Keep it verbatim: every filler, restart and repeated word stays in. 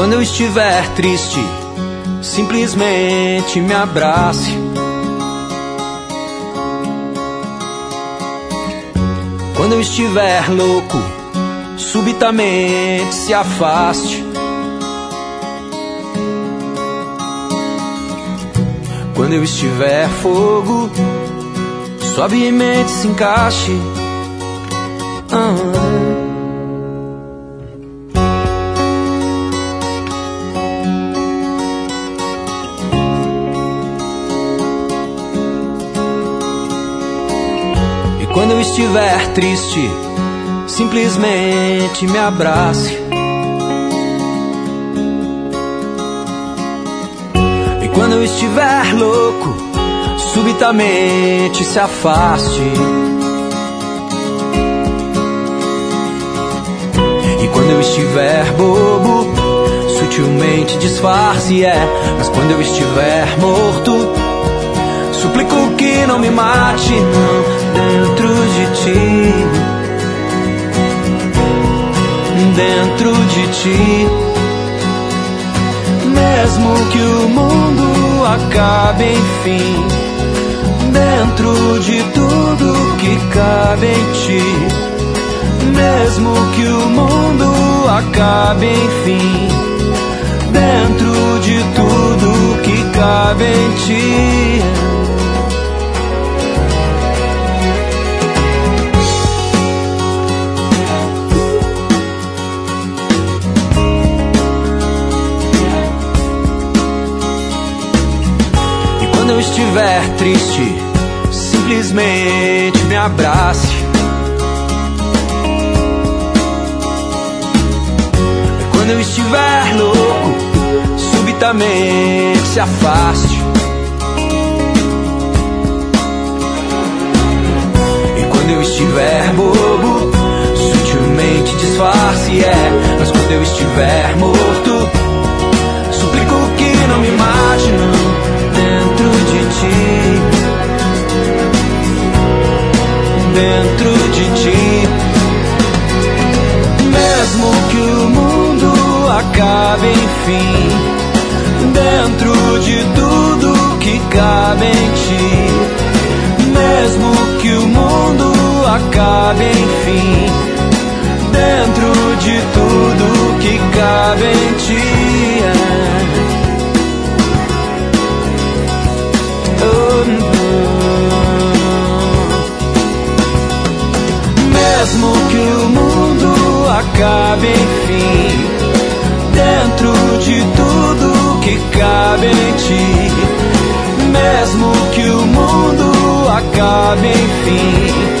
quando eu estiver triste, simplesmente me abrace. Quando eu estiver louco, subitamente se afaste. Quando eu estiver fogo, suavemente se encaixe. ah. Quando eu estiver triste, simplesmente me abrace. E quando eu estiver louco, subitamente se afaste. E quando eu estiver bobo, sutilmente disfarce, é. Mas quando eu estiver morto, suplico que não me mate, não. Dentro de ti, dentro de ti, mesmo que o mundo acabe enfim, dentro de tudo que cabe em ti, mesmo que o mundo acabe enfim, dentro de tudo que cabe em ti. Quando eu estiver triste, simplesmente me abrace. Quando eu estiver louco, subitamente se afaste. E quando eu estiver bobo, sutilmente disfarce, é. Mas quando eu estiver morto, suplico que não me mate, não. Dentro de ti, dentro de ti, mesmo que o mundo acabe enfim, dentro de tudo que cabe em ti, mesmo que o mundo acabe enfim, dentro de tudo que cabe em ti, é. Mesmo que o mundo acabe enfim, dentro de tudo que cabe em ti, mesmo que o mundo acabe enfim,